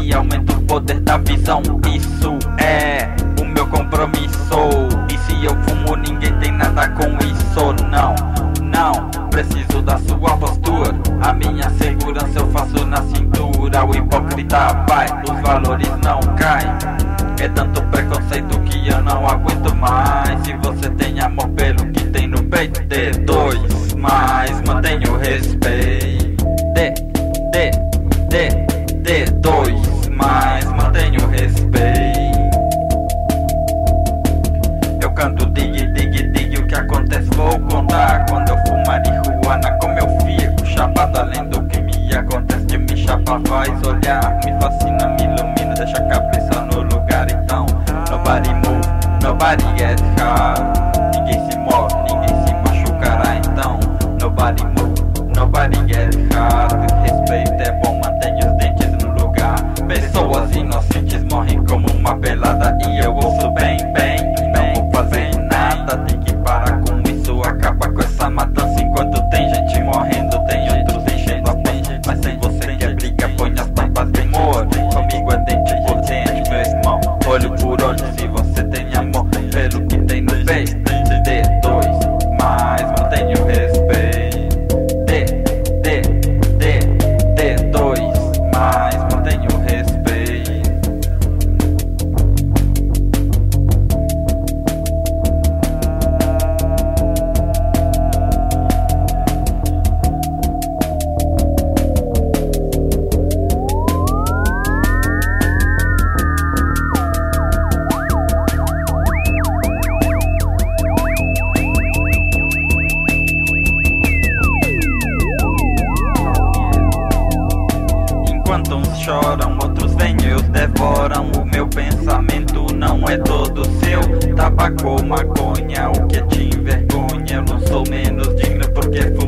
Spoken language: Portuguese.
e aumenta o poder da visão. Isso é o meu compromisso. E se eu fumo, ninguém tem nada com isso. Não, não preciso da sua postura. A minha segurança eu faço na cintura. O hipócrita vai, os valores não caem. É tanto preconceito que eu não aguento mais. Se você tem amor pelo que tem no peito, dê dois, mas mantenha o respeito. Dê dois, mas mantenha o respeito. Eu canto dig, o que acontece vou contar. Quando eu fumo marihuana, como eu fico chapado. Além do que me acontece, de me chapar faz olhar. Me fascina, me ilumina, deixa a cabeça no lugar. Então, nobody move, nobody get hurt. Ninguém se move, ninguém se machucará. Então, nobody move, nobody get hurt. Respeito é bom, mantenha os dentes no lugar. Pessoas inocentes morrem como uma pelada. E eu ouço bem, não vou fazer nada. Tem que parar com isso, acaba com essa matança. Enquanto tem gente morrendo, tem outros enchendo a mente. Mas se você quer briga, põe as tampas bem morto. Comigo é dente por dente, meu irmão. Olho por olho, se você tem amor pelo que tem no peito, dê dois, mas mantenha o respeito. Dê dois, mas mantenha o respeito. Enquanto uns choram, outros vêm e os devoram. O meu pensamento não é todo seu. Tabaco, maconha, o que te envergonha. Eu não sou menos digno porque fumo